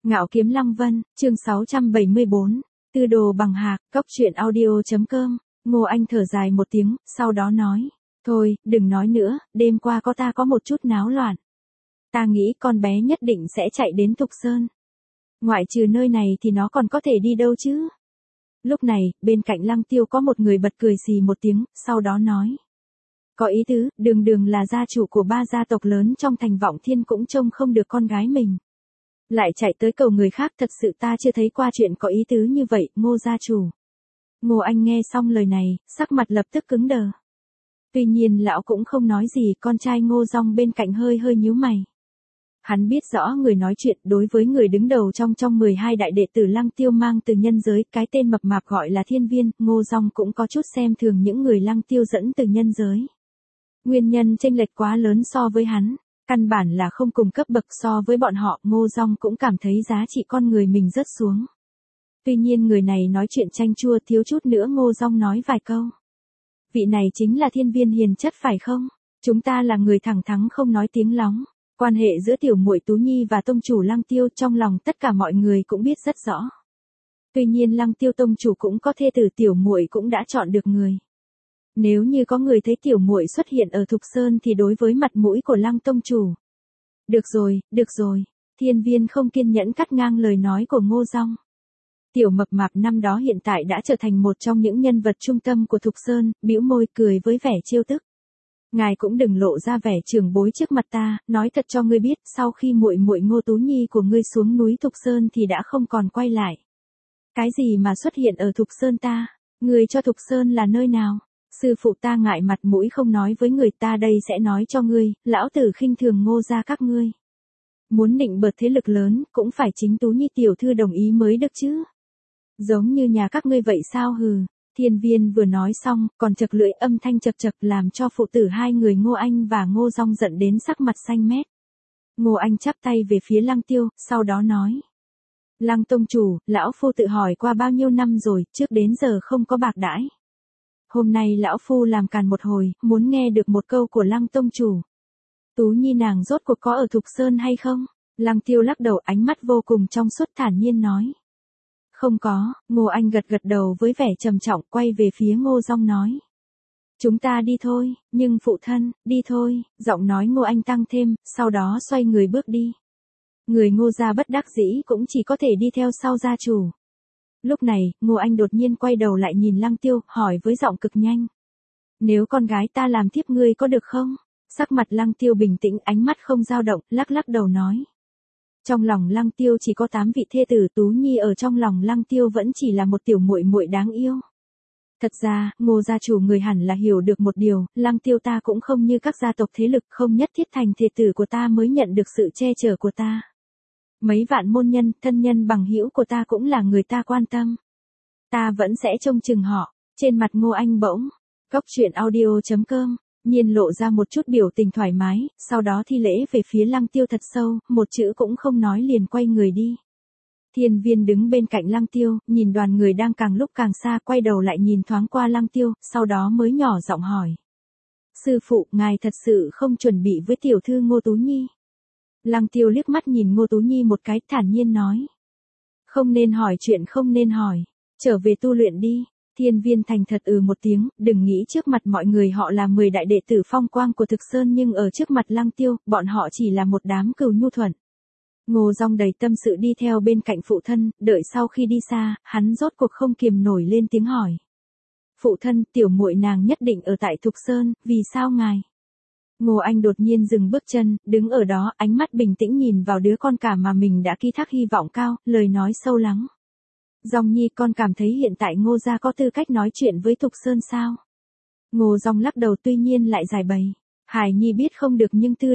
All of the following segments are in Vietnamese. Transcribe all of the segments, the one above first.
Ngạo Kiếm Lăng Vân, chương 674, Tư đồ bằng hạc, cóc truyện audio.com, Ngô Anh thở dài một tiếng, sau đó nói, thôi, đừng nói nữa, đêm qua ta có một chút náo loạn. Ta nghĩ con bé nhất định sẽ chạy đến Thục Sơn. Ngoại trừ nơi này thì nó còn có thể đi đâu chứ? Lúc này, bên cạnh Lăng Tiêu có một người bật cười xì một tiếng, sau đó nói. Có ý tứ, đường đường là gia chủ của 3 gia tộc lớn trong thành Vọng Thiên cũng trông không được con gái mình. Lại chạy tới cầu người khác, thật sự ta chưa thấy qua chuyện có ý tứ như vậy, Ngô gia chủ. Ngô Anh nghe xong lời này, sắc mặt lập tức cứng đờ. Tuy nhiên lão cũng không nói gì, con trai Ngô Dong bên cạnh hơi nhíu mày. Hắn biết rõ người nói chuyện đối với người đứng đầu trong 12 đại đệ tử Lăng Tiêu mang từ nhân giới, cái tên mập mạp gọi là Thiên Viên, Ngô Dong cũng có chút xem thường những người Lăng Tiêu dẫn từ nhân giới. Nguyên nhân chênh lệch quá lớn so với hắn, căn bản là không cùng cấp bậc so với bọn họ, Ngô Dong cũng cảm thấy giá trị con người mình rớt xuống. Tuy nhiên người này nói chuyện chanh chua, thiếu chút nữa Ngô Dong nói vài câu. Vị này chính là Thiên Viên hiền chất phải không? Chúng ta là người thẳng thắn không nói tiếng lóng. Quan hệ giữa tiểu muội Tú Nhi và tông chủ Lăng Tiêu trong lòng tất cả mọi người cũng biết rất rõ. Tuy nhiên Lăng Tiêu tông chủ cũng có thê tử, tiểu muội cũng đã chọn được người. Nếu như có người thấy tiểu muội xuất hiện ở Thục Sơn thì đối với mặt mũi của Lăng tông chủ. Được rồi, Thiên Viên không kiên nhẫn cắt ngang lời nói của Ngô Dong. Tiểu mập mạp năm đó hiện tại đã trở thành một trong những nhân vật trung tâm của Thục Sơn, bĩu môi cười với vẻ trêu tức. Ngài cũng đừng lộ ra vẻ trưởng bối trước mặt ta, nói thật cho ngươi biết, sau khi muội muội Ngô Tú Nhi của ngươi xuống núi Thục Sơn thì đã không còn quay lại. Cái gì mà xuất hiện ở Thục Sơn ta? Ngươi cho Thục Sơn là nơi nào? Sư phụ ta ngại mặt mũi không nói với người ta, đây sẽ nói cho ngươi, lão tử khinh thường Ngô gia các ngươi. Muốn nịnh bợt thế lực lớn, cũng phải chính Tú Nhi tiểu thư đồng ý mới được chứ. Giống như nhà các ngươi vậy sao hừ. Thiên Viên vừa nói xong, còn chật lưỡi, âm thanh chật chật làm cho phụ tử hai người Ngô Anh và Ngô Dong giận đến sắc mặt xanh mét. Ngô Anh chắp tay về phía Lăng Tiêu, sau đó nói. Lăng tông chủ, lão phu tự hỏi qua bao nhiêu năm rồi, trước đến giờ không có bạc đãi. Hôm nay lão phu làm càn một hồi, muốn nghe được một câu của Lăng tông chủ. Tú Nhi nàng rốt cuộc có ở Thục Sơn hay không? Lăng Tiêu lắc đầu, ánh mắt vô cùng trong suốt, thản nhiên nói. Không có, Ngô Anh gật đầu với vẻ trầm trọng, quay về phía Ngô Dong nói. Chúng ta đi thôi, nhưng phụ thân, đi thôi, giọng nói Ngô Anh tăng thêm, sau đó xoay người bước đi. Người Ngô gia bất đắc dĩ cũng chỉ có thể đi theo sau gia chủ. Lúc này, Ngô Anh đột nhiên quay đầu lại nhìn Lăng Tiêu, hỏi với giọng cực nhanh. Nếu con gái ta làm thiếp ngươi có được không? Sắc mặt Lăng Tiêu bình tĩnh, ánh mắt không dao động, lắc đầu nói. Trong lòng Lăng Tiêu chỉ có 8 vị thê tử, Tú Nhi ở trong lòng Lăng Tiêu vẫn chỉ là một tiểu muội muội đáng yêu. Thật ra, Ngô gia chủ người hẳn là hiểu được một điều, Lăng Tiêu ta cũng không như các gia tộc thế lực, không nhất thiết thành thê tử của ta mới nhận được sự che chở của ta. Mấy vạn môn nhân, thân nhân bằng hữu của ta cũng là người ta quan tâm. Ta vẫn sẽ trông chừng họ. Trên mặt Ngô Anh bỗng, cóc truyện audio.com, nhiên lộ ra một chút biểu tình thoải mái, sau đó thi lễ về phía Lăng Tiêu thật sâu, một chữ cũng không nói liền quay người đi. Thiên Viên đứng bên cạnh Lăng Tiêu, nhìn đoàn người đang càng lúc càng xa, quay đầu lại nhìn thoáng qua Lăng Tiêu, sau đó mới nhỏ giọng hỏi. Sư phụ, ngài thật sự không chuẩn bị với tiểu thư Ngô Tú Nhi? Lăng Tiêu liếc mắt nhìn Ngô Tú Nhi một cái, thản nhiên nói. Không nên hỏi chuyện không nên hỏi, trở về tu luyện đi. Thiên Viên thành thật một tiếng, đừng nghĩ trước mặt mọi người họ là 10 đại đệ tử phong quang của Thực Sơn, nhưng ở trước mặt Lăng Tiêu, bọn họ chỉ là một đám cừu nhu thuận. Ngô Dong đầy tâm sự đi theo bên cạnh phụ thân, đợi sau khi đi xa, hắn rốt cuộc không kiềm nổi lên tiếng hỏi. Phụ thân, tiểu muội nàng nhất định ở tại Thục Sơn, vì sao ngài? Ngô Anh đột nhiên dừng bước chân, đứng ở đó, ánh mắt bình tĩnh nhìn vào đứa con cả mà mình đã ký thác hy vọng cao, lời nói sâu lắng. Dong Nhi, con cảm thấy hiện tại Ngô gia có tư cách nói chuyện với Thục Sơn sao? Ngô Dong lắc đầu, tuy nhiên lại giải bày. Hải Nhi biết không được, nhưng Tư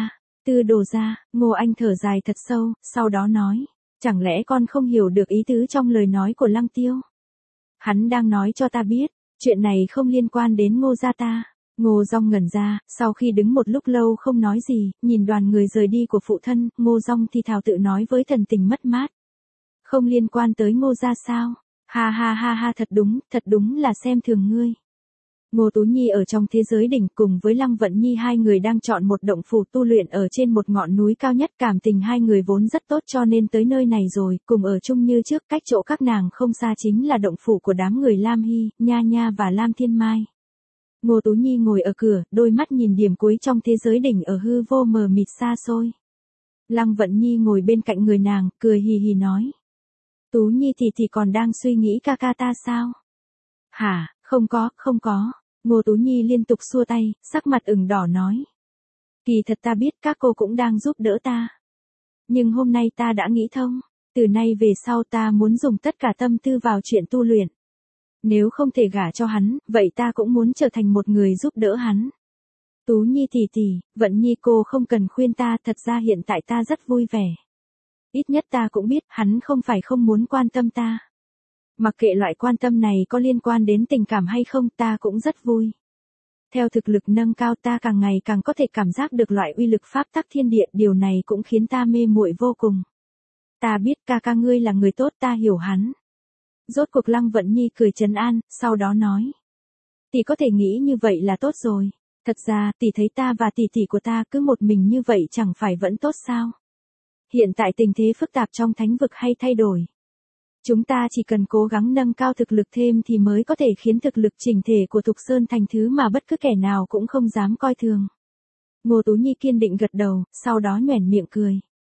đồ gia, Ngô Anh thở dài thật sâu, sau đó nói. Chẳng lẽ con không hiểu được ý tứ trong lời nói của Lăng Tiêu? Hắn đang nói cho ta biết, chuyện này không liên quan đến Ngô gia ta. Ngô Dong ngẩn ra, sau khi đứng một lúc lâu không nói gì, nhìn đoàn người rời đi của phụ thân, Ngô Dong thì thào tự nói với thần tình mất mát. Không liên quan tới Ngô gia sao? Ha, thật đúng là xem thường ngươi. Ngô Tú Nhi ở trong thế giới đỉnh cùng với Lăng Vận Nhi hai người đang chọn một động phủ tu luyện ở trên một ngọn núi cao nhất, cảm tình hai người vốn rất tốt cho nên tới nơi này rồi, cùng ở chung như trước, cách chỗ các nàng không xa chính là động phủ của đám người Lam Hy, Nha Nha và Lam Thiên Mai. Ngô Tú Nhi ngồi ở cửa, đôi mắt nhìn điểm cuối trong thế giới đỉnh ở hư vô mờ mịt xa xôi. Lăng Vận Nhi ngồi bên cạnh người nàng, cười hì hì nói. Tú Nhi thì còn đang suy nghĩ ca ca ta sao? Hả, không có. Ngô Tú Nhi liên tục xua tay, sắc mặt ửng đỏ nói. Kỳ thật ta biết các cô cũng đang giúp đỡ ta. Nhưng hôm nay ta đã nghĩ thông, từ nay về sau ta muốn dùng tất cả tâm tư vào chuyện tu luyện. Nếu không thể gả cho hắn, vậy ta cũng muốn trở thành một người giúp đỡ hắn. Tú Nhi tỷ, Vận Nhi cô không cần khuyên ta, thật ra hiện tại ta rất vui vẻ. Ít nhất ta cũng biết hắn không phải không muốn quan tâm ta. Mặc kệ loại quan tâm này có liên quan đến tình cảm hay không, ta cũng rất vui. Theo thực lực nâng cao ta càng ngày càng có thể cảm giác được loại uy lực pháp tắc thiên địa, điều này cũng khiến ta mê muội vô cùng. Ta biết ca ca ngươi là người tốt, ta hiểu hắn. Rốt cuộc Lăng Vận Nhi cười trấn an, sau đó nói. Tỷ có thể nghĩ như vậy là tốt rồi. Thật ra, tỷ thấy ta và tỷ của ta cứ một mình như vậy chẳng phải vẫn tốt sao? Hiện tại tình thế phức tạp trong thánh vực hay thay đổi. Chúng ta chỉ cần cố gắng nâng cao thực lực thêm thì mới có thể khiến thực lực chỉnh thể của Thục Sơn thành thứ mà bất cứ kẻ nào cũng không dám coi thường. Ngô Tú Nhi kiên định gật đầu, sau đó nhoẻn miệng cười.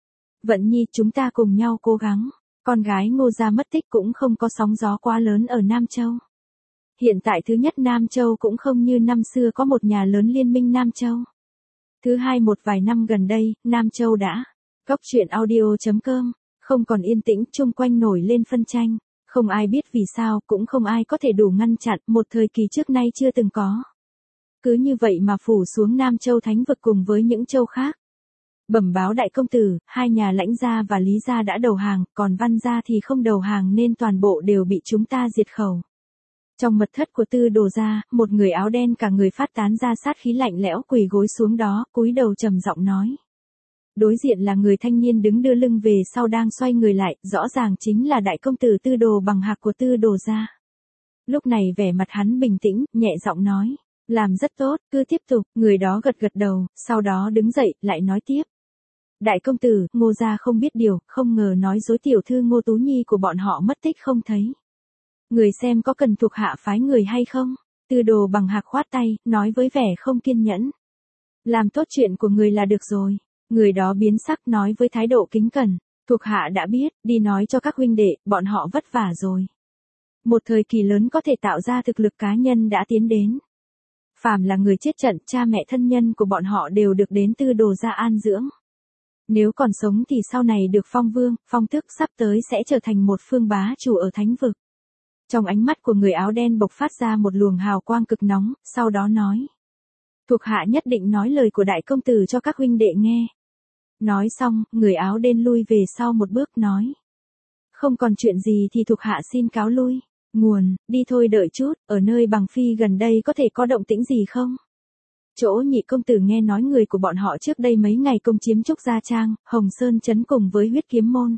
Vận Nhi, chúng ta cùng nhau cố gắng. Con gái Ngô gia mất tích cũng không có sóng gió quá lớn ở Nam Châu. Hiện tại thứ nhất, Nam Châu cũng không như năm xưa có một nhà lớn liên minh Nam Châu. Thứ hai, một vài năm gần đây, Nam Châu đã. Góc truyện audio.com, không còn yên tĩnh, chung quanh nổi lên phân tranh. Không ai biết vì sao, cũng không ai có thể đủ ngăn chặn, một thời kỳ trước nay chưa từng có. Cứ như vậy mà phủ xuống Nam Châu thánh vực cùng với những châu khác. Bẩm báo đại công tử, hai nhà Lãnh gia và Lý gia đã đầu hàng, còn Văn gia thì không đầu hàng nên toàn bộ đều bị chúng ta diệt khẩu. Trong mật thất của Tư Đồ gia, một người áo đen cả người phát tán ra sát khí lạnh lẽo quỳ gối xuống đó, cúi đầu trầm giọng nói. Đối diện là người thanh niên đứng đưa lưng về sau đang xoay người lại, rõ ràng chính là đại công tử Tư Đồ Bằng Hạc của Tư Đồ gia. Lúc này vẻ mặt hắn bình tĩnh, nhẹ giọng nói. Làm rất tốt, cứ tiếp tục, người đó gật gật đầu, sau đó đứng dậy, lại nói tiếp. Đại công tử, Ngô gia không biết điều, không ngờ nói dối tiểu thư Ngô Tú Nhi của bọn họ mất tích không thấy. Người xem có cần thuộc hạ phái người hay không? Tư Đồ Bằng Hạc khoát tay, nói với vẻ không kiên nhẫn. Làm tốt chuyện của người là được rồi. Người đó biến sắc nói với thái độ kính cẩn. Thuộc hạ đã biết, đi nói cho các huynh đệ, bọn họ vất vả rồi. Một thời kỳ lớn có thể tạo ra thực lực cá nhân đã tiến đến. Phàm là người chết trận, cha mẹ thân nhân của bọn họ đều được đến Tư Đồ gia an dưỡng. Nếu còn sống thì sau này được phong vương, phong tước, sắp tới sẽ trở thành một phương bá chủ ở thánh vực. Trong ánh mắt của người áo đen bộc phát ra một luồng hào quang cực nóng, sau đó nói. Thuộc hạ nhất định nói lời của đại công tử cho các huynh đệ nghe. Nói xong, người áo đen lui về sau một bước nói. Không còn chuyện gì thì thuộc hạ xin cáo lui. Nguồn, đi thôi đợi chút, ở nơi Bằng Phi gần đây có thể có động tĩnh gì không? Chỗ Nhị công tử nghe nói người của bọn họ trước đây mấy ngày công chiếm Trúc Gia Trang, Hồng Sơn trấn cùng với Huyết Kiếm môn.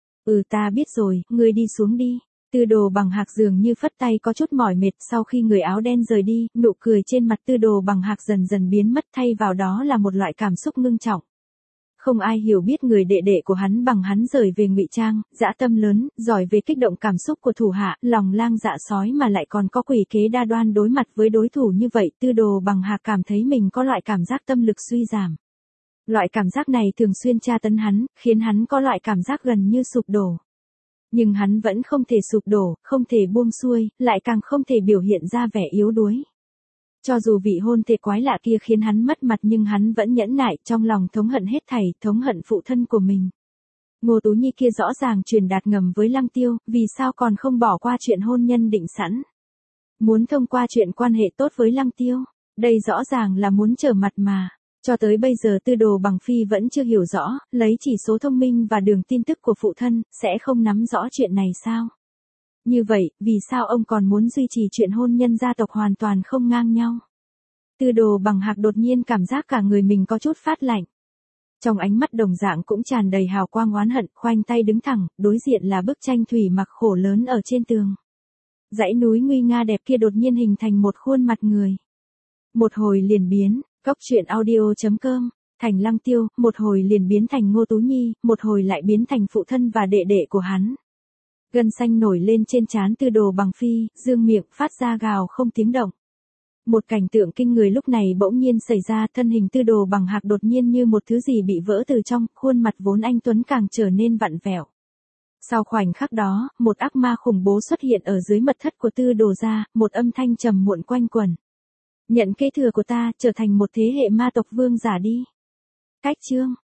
Ta biết rồi, ngươi đi xuống đi. Tư Đồ Bằng Hạc dường như phất tay có chút mỏi mệt, sau khi người áo đen rời đi, nụ cười trên mặt Tư Đồ Bằng Hạc dần dần biến mất, thay vào đó là một loại cảm xúc ngưng trọng. Không ai hiểu biết người đệ đệ của hắn bằng hắn rời về ngụy trang, dã tâm lớn, giỏi về kích động cảm xúc của thủ hạ, lòng lang dạ sói mà lại còn có quỷ kế đa đoan đối mặt với đối thủ như vậy. Tư Đồ Bằng Hạc cảm thấy mình có loại cảm giác tâm lực suy giảm. Loại cảm giác này thường xuyên tra tấn hắn, khiến hắn có loại cảm giác gần như sụp đổ. Nhưng hắn vẫn không thể sụp đổ, không thể buông xuôi, lại càng không thể biểu hiện ra vẻ yếu đuối. Cho dù vị hôn thê quái lạ kia khiến hắn mất mặt nhưng hắn vẫn nhẫn nại, trong lòng thống hận hết thảy, thống hận phụ thân của mình. Ngô Tú Nhi kia rõ ràng truyền đạt ngầm với Lăng Tiêu, vì sao còn không bỏ qua chuyện hôn nhân định sẵn. Muốn thông qua chuyện quan hệ tốt với Lăng Tiêu, đây rõ ràng là muốn trở mặt mà. Cho tới bây giờ Tư Đồ Bằng Phi vẫn chưa hiểu rõ, lấy chỉ số thông minh và đường tin tức của phụ thân, sẽ không nắm rõ chuyện này sao? Như vậy, vì sao ông còn muốn duy trì chuyện hôn nhân gia tộc hoàn toàn không ngang nhau? Tư Đồ Bằng Hạc đột nhiên cảm giác cả người mình có chút phát lạnh. Trong ánh mắt đồng dạng cũng tràn đầy hào quang oán hận, khoanh tay đứng thẳng, đối diện là bức tranh thủy mặc khổ lớn ở trên tường. Dãy núi nguy nga đẹp kia đột nhiên hình thành một khuôn mặt người. Một hồi liền biến, Cóc truyện audio.com, thành Lăng Tiêu, một hồi liền biến thành Ngô Tú Nhi, một hồi lại biến thành phụ thân và đệ đệ của hắn. Gân xanh nổi lên trên trán Tư Đồ Bằng Phi, dương miệng phát ra gào không tiếng động. Một cảnh tượng kinh người lúc này bỗng nhiên xảy ra, thân hình Tư Đồ Bằng Hạc đột nhiên như một thứ gì bị vỡ từ trong, khuôn mặt vốn anh tuấn càng trở nên vặn vẹo. Sau khoảnh khắc đó, một ác ma khủng bố xuất hiện ở dưới mật thất của Tư Đồ gia, một âm thanh trầm muộn quanh quẩn. Nhận kế thừa của ta, trở thành một thế hệ ma tộc vương giả đi. Cách chương